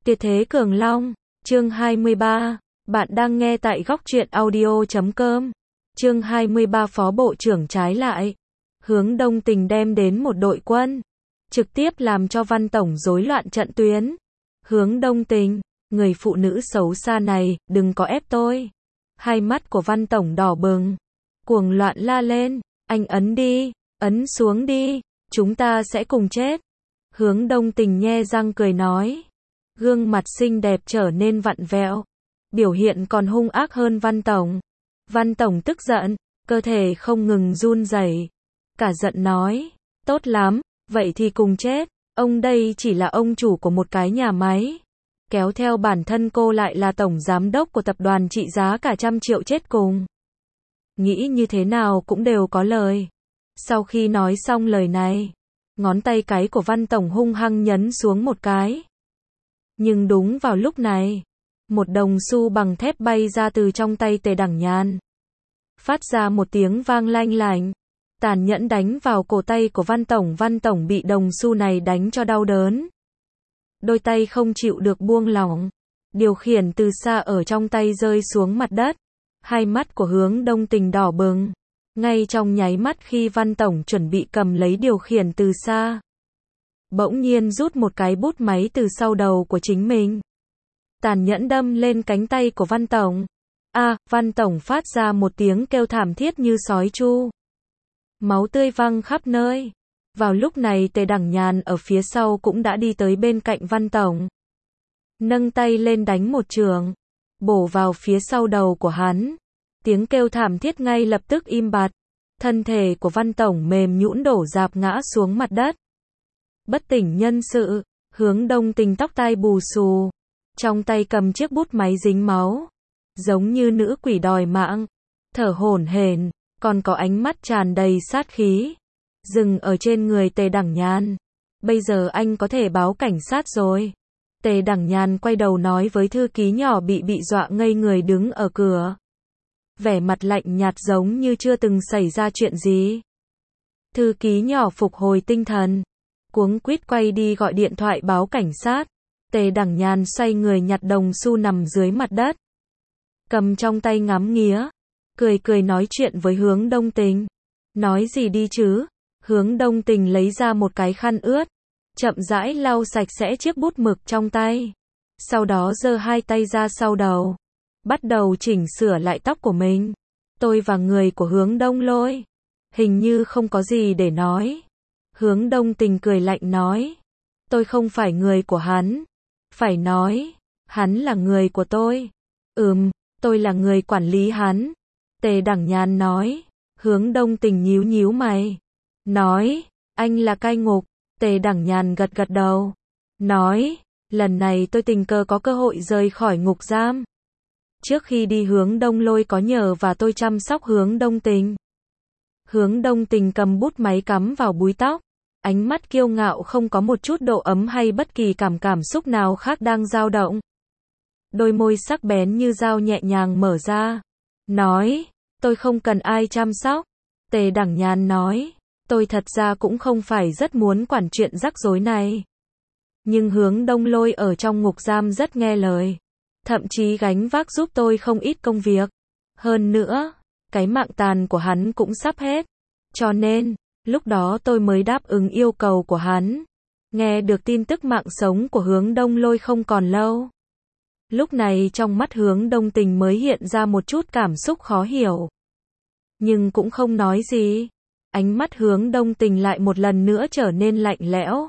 Tuyệt thế Cường Long, chương 23. Bạn đang nghe tại góc truyện audio.com. Chương 23 Phó Bộ trưởng trái lại. Hướng Đông Tình đem đến một đội quân, trực tiếp làm cho Văn Tổng rối loạn trận tuyến. Hướng Đông Tình, người phụ nữ xấu xa này, đừng có ép tôi. Hai mắt của Văn Tổng đỏ bừng, cuồng loạn la lên, anh ấn đi, ấn xuống đi, chúng ta sẽ cùng chết. Hướng Đông Tình nhe răng cười nói. Gương mặt xinh đẹp trở nên vặn vẹo, biểu hiện còn hung ác hơn Văn Tổng. Văn Tổng tức giận, cơ thể không ngừng run rẩy, cả giận nói, tốt lắm, vậy thì cùng chết, ông đây chỉ là ông chủ của một cái nhà máy. Kéo theo bản thân cô lại là tổng giám đốc của tập đoàn trị giá cả 100 triệu chết cùng. Nghĩ như thế nào cũng đều có lời. Sau khi nói xong lời này, ngón tay cái của Văn Tổng hung hăng nhấn xuống một cái. Nhưng đúng vào lúc này, một đồng xu bằng thép bay ra từ trong tay Tề Đẳng Nhàn. Phát ra một tiếng vang lanh lảnh, tàn nhẫn đánh vào cổ tay của Văn Tổng bị đồng xu này đánh cho đau đớn. Đôi tay không chịu được buông lỏng, điều khiển từ xa ở trong tay rơi xuống mặt đất. Hai mắt của Hướng Đông Tình đỏ bừng, ngay trong nháy mắt khi Văn Tổng chuẩn bị cầm lấy điều khiển từ xa, bỗng nhiên rút một cái bút máy từ sau đầu của chính mình, tàn nhẫn đâm lên cánh tay của Văn Tổng. Văn Tổng phát ra một tiếng kêu thảm thiết như sói tru. Máu tươi văng khắp nơi. Vào lúc này Tề Đẳng Nhàn ở phía sau cũng đã đi tới bên cạnh Văn Tổng. Nâng tay lên đánh một chưởng, bổ vào phía sau đầu của hắn. Tiếng kêu thảm thiết ngay lập tức im bặt. Thân thể của Văn Tổng mềm nhũn đổ rạp ngã xuống mặt đất. Bất tỉnh nhân sự, Hướng Đông Tình tóc tai bù xù, trong tay cầm chiếc bút máy dính máu, giống như nữ quỷ đòi mạng, thở hổn hển, còn có ánh mắt tràn đầy sát khí, dừng ở trên người Tề Đẳng Nhàn. Bây giờ anh có thể báo cảnh sát rồi. Tề Đẳng Nhàn quay đầu nói với thư ký nhỏ bị dọa ngây người đứng ở cửa. Vẻ mặt lạnh nhạt giống như chưa từng xảy ra chuyện gì. Thư ký nhỏ phục hồi tinh thần, cuống quýt quay đi gọi điện thoại báo cảnh sát. Tề Đẳng Nhàn xoay người nhặt đồng xu nằm dưới mặt đất, cầm trong tay ngắm nghía, cười nói chuyện với Hướng Đông Tình. Nói gì đi chứ? Hướng Đông Tình lấy ra một cái khăn ướt, chậm rãi lau sạch sẽ chiếc bút mực trong tay. Sau đó giơ hai tay ra sau đầu, bắt đầu chỉnh sửa lại tóc của mình. Tôi và người của Hướng Đông Lôi hình như không có gì để nói. Hướng Đông Tình cười lạnh nói, tôi không phải người của hắn. Phải nói, hắn là người của tôi. Tôi là người quản lý hắn. Tề Đẳng Nhàn nói. Hướng Đông Tình nhíu nhíu mày, nói, anh là cai ngục. Tề Đẳng Nhàn gật gật đầu, nói, lần này tôi tình cờ có cơ hội rời khỏi ngục giam. Trước khi đi Hướng Đông Lôi có nhờ và tôi chăm sóc Hướng Đông Tình. Hướng Đông Tình cầm bút máy cắm vào búi tóc, ánh mắt kiêu ngạo không có một chút độ ấm hay bất kỳ cảm xúc nào khác đang dao động. Đôi môi sắc bén như dao nhẹ nhàng mở ra, nói, tôi không cần ai chăm sóc. Tề Đẳng Nhàn nói, tôi thật ra cũng không phải rất muốn quản chuyện rắc rối này. Nhưng Hướng Đông Lôi ở trong ngục giam rất nghe lời, thậm chí gánh vác giúp tôi không ít công việc. Hơn nữa, cái mạng tàn của hắn cũng sắp hết. Cho nên, lúc đó tôi mới đáp ứng yêu cầu của hắn. Nghe được tin tức mạng sống của Hướng Đông Lôi không còn lâu. Lúc này trong mắt Hướng Đông Tình mới hiện ra một chút cảm xúc khó hiểu. Nhưng cũng không nói gì. Ánh mắt Hướng Đông Tình lại một lần nữa trở nên lạnh lẽo.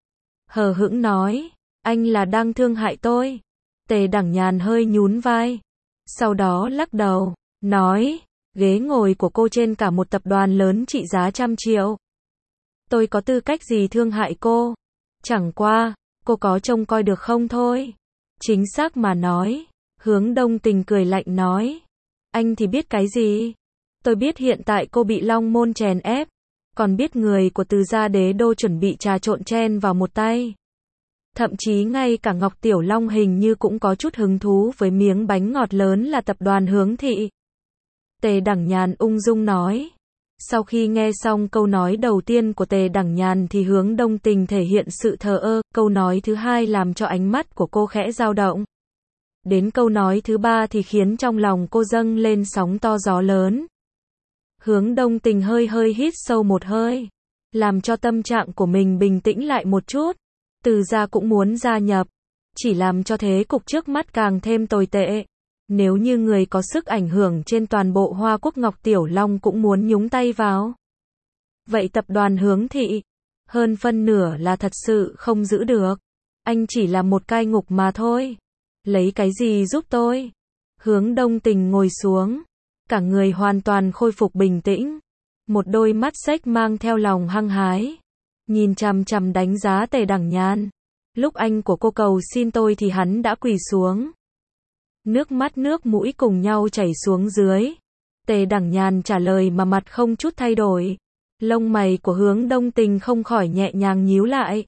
Hờ hững nói, anh là đang thương hại tôi. Tề Đẳng Nhàn hơi nhún vai, sau đó lắc đầu, nói, ghế ngồi của cô trên cả một tập đoàn lớn trị giá 100 triệu. Tôi có tư cách gì thương hại cô? Chẳng qua, cô có trông coi được không thôi. Chính xác mà nói, Hướng Đông Tình cười lạnh nói, anh thì biết cái gì? Tôi biết hiện tại cô bị Long Môn chèn ép, còn biết người của Từ gia đế đô chuẩn bị trà trộn chen vào một tay. Thậm chí ngay cả Ngọc Tiểu Long hình như cũng có chút hứng thú với miếng bánh ngọt lớn là tập đoàn Hướng thị. Tề Đẳng Nhàn ung dung nói. Sau khi nghe xong câu nói đầu tiên của Tề Đẳng Nhàn thì Hướng Đông Tình thể hiện sự thờ ơ, câu nói thứ hai làm cho ánh mắt của cô khẽ dao động. Đến câu nói thứ ba thì khiến trong lòng cô dâng lên sóng to gió lớn. Hướng Đông Tình hơi hơi hít sâu một hơi, làm cho tâm trạng của mình bình tĩnh lại một chút. Từ gia cũng muốn gia nhập, chỉ làm cho thế cục trước mắt càng thêm tồi tệ. Nếu như người có sức ảnh hưởng trên toàn bộ Hoa Quốc Ngọc Tiểu Long cũng muốn nhúng tay vào. Vậy tập đoàn Hướng Thị, hơn phân nửa là thật sự không giữ được. Anh chỉ là một cai ngục mà thôi. Lấy cái gì giúp tôi? Hướng Đông Tình ngồi xuống, cả người hoàn toàn khôi phục bình tĩnh. Một đôi mắt xếch mang theo lòng hăng hái, nhìn chằm chằm đánh giá Tề Đẳng Nhàn. Lúc anh của cô cầu xin tôi thì hắn đã quỳ xuống. Nước mắt nước mũi cùng nhau chảy xuống dưới. Tề Đẳng Nhàn trả lời mà mặt không chút thay đổi. Lông mày của Hướng Đông Tình không khỏi nhẹ nhàng nhíu lại.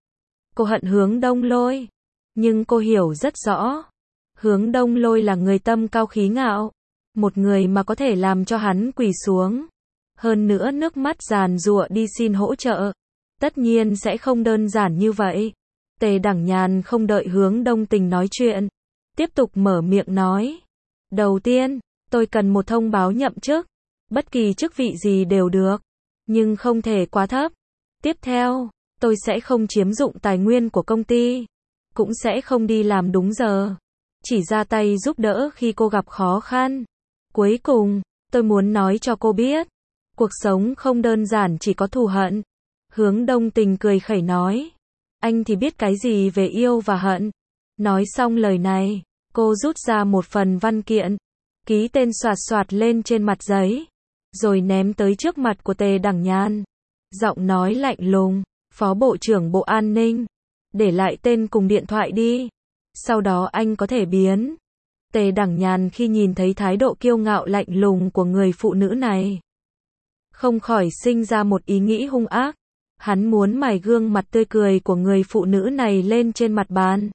Cô hận Hướng Đông Lôi, nhưng cô hiểu rất rõ. Hướng Đông Lôi là người tâm cao khí ngạo, một người mà có thể làm cho hắn quỳ xuống. Hơn nữa nước mắt giàn giụa đi xin hỗ trợ. Tất nhiên sẽ không đơn giản như vậy. Tề Đẳng Nhàn không đợi Hướng Đông Tình nói chuyện, tiếp tục mở miệng nói. Đầu tiên, tôi cần một thông báo nhậm chức. Bất kỳ chức vị gì đều được, nhưng không thể quá thấp. Tiếp theo, tôi sẽ không chiếm dụng tài nguyên của công ty, cũng sẽ không đi làm đúng giờ, chỉ ra tay giúp đỡ khi cô gặp khó khăn. Cuối cùng, tôi muốn nói cho cô biết, cuộc sống không đơn giản chỉ có thù hận. Hướng Đông Tình cười khẩy nói. Anh thì biết cái gì về yêu và hận. Nói xong lời này, cô rút ra một phần văn kiện, ký tên xoạt xoạt lên trên mặt giấy, rồi ném tới trước mặt của Tề Đẳng Nhàn. Giọng nói lạnh lùng, Phó Bộ trưởng Bộ An ninh, để lại tên cùng điện thoại đi, sau đó anh có thể biến. Tề Đẳng Nhàn khi nhìn thấy thái độ kiêu ngạo lạnh lùng của người phụ nữ này, không khỏi sinh ra một ý nghĩ hung ác. Hắn muốn mài gương mặt tươi cười của người phụ nữ này lên trên mặt bàn.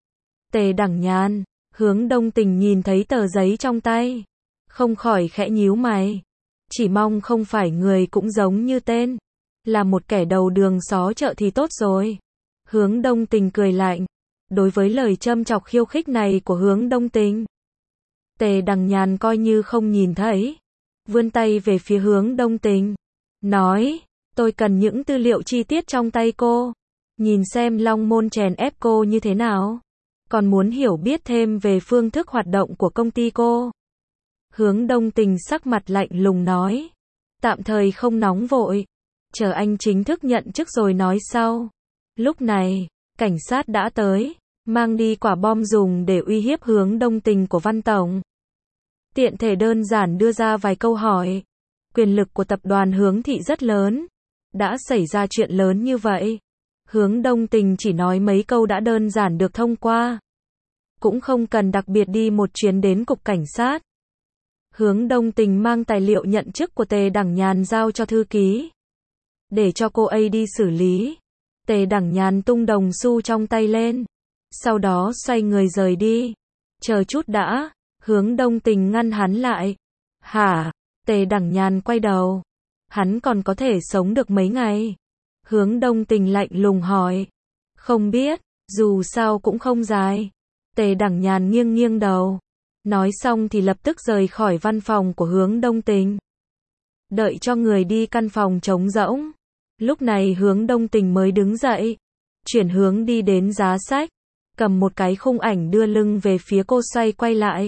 Tề Đẳng Nhàn, Hướng Đông Tình nhìn thấy tờ giấy trong tay, không khỏi khẽ nhíu mày. Chỉ mong không phải người cũng giống như tên, là một kẻ đầu đường xó chợ thì tốt rồi. Hướng Đông Tình cười lạnh. Đối với lời châm chọc khiêu khích này của Hướng Đông Tình, Tề Đẳng Nhàn coi như không nhìn thấy, vươn tay về phía Hướng Đông Tình, nói, tôi cần những tư liệu chi tiết trong tay cô, nhìn xem Long Môn chèn ép cô như thế nào, còn muốn hiểu biết thêm về phương thức hoạt động của công ty cô. Hướng Đông Tình sắc mặt lạnh lùng nói, tạm thời không nóng vội, chờ anh chính thức nhận chức rồi nói sau. Lúc này, cảnh sát đã tới, mang đi quả bom dùng để uy hiếp Hướng Đông Tình của Văn Tổng. Tiện thể đơn giản đưa ra vài câu hỏi. Quyền lực của tập đoàn Hướng Thị rất lớn. Đã xảy ra chuyện lớn như vậy, Hướng Đông Tình chỉ nói mấy câu đã đơn giản được thông qua. Cũng không cần đặc biệt đi một chuyến đến cục cảnh sát. Hướng Đông Tình mang tài liệu nhận chức của Tề Đẳng Nhàn giao cho thư ký, để cho cô ấy đi xử lý. Tề Đẳng Nhàn tung đồng xu trong tay lên, sau đó xoay người rời đi. Chờ chút đã, Hướng Đông Tình ngăn hắn lại. Hả? Tề Đẳng Nhàn quay đầu. Hắn còn có thể sống được mấy ngày? Hướng Đông Tình lạnh lùng hỏi. Không biết, dù sao cũng không dài. Tề Đẳng Nhàn nghiêng nghiêng đầu. Nói xong thì lập tức rời khỏi văn phòng của Hướng Đông Tình. Đợi cho người đi căn phòng trống rỗng. Lúc này Hướng Đông Tình mới đứng dậy, chuyển hướng đi đến giá sách, cầm một cái khung ảnh đưa lưng về phía cô, xoay quay lại.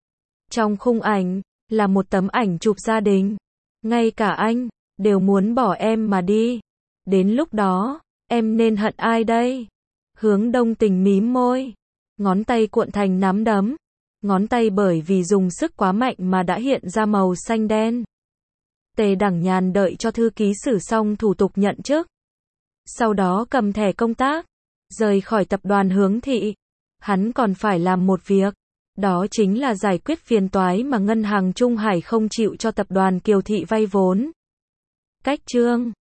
Trong khung ảnh, là một tấm ảnh chụp gia đình. Ngay cả anh, đều muốn bỏ em mà đi. Đến lúc đó, em nên hận ai đây? Hướng Đông Tình mím môi, ngón tay cuộn thành nắm đấm. Ngón tay bởi vì dùng sức quá mạnh mà đã hiện ra màu xanh đen. Tề Đẳng Nhàn đợi cho thư ký xử xong thủ tục nhận chức, sau đó cầm thẻ công tác, rời khỏi tập đoàn Hướng Thị. Hắn còn phải làm một việc, đó chính là giải quyết phiền toái mà ngân hàng Trung Hải không chịu cho tập đoàn Kiều Thị vay vốn. Cách chương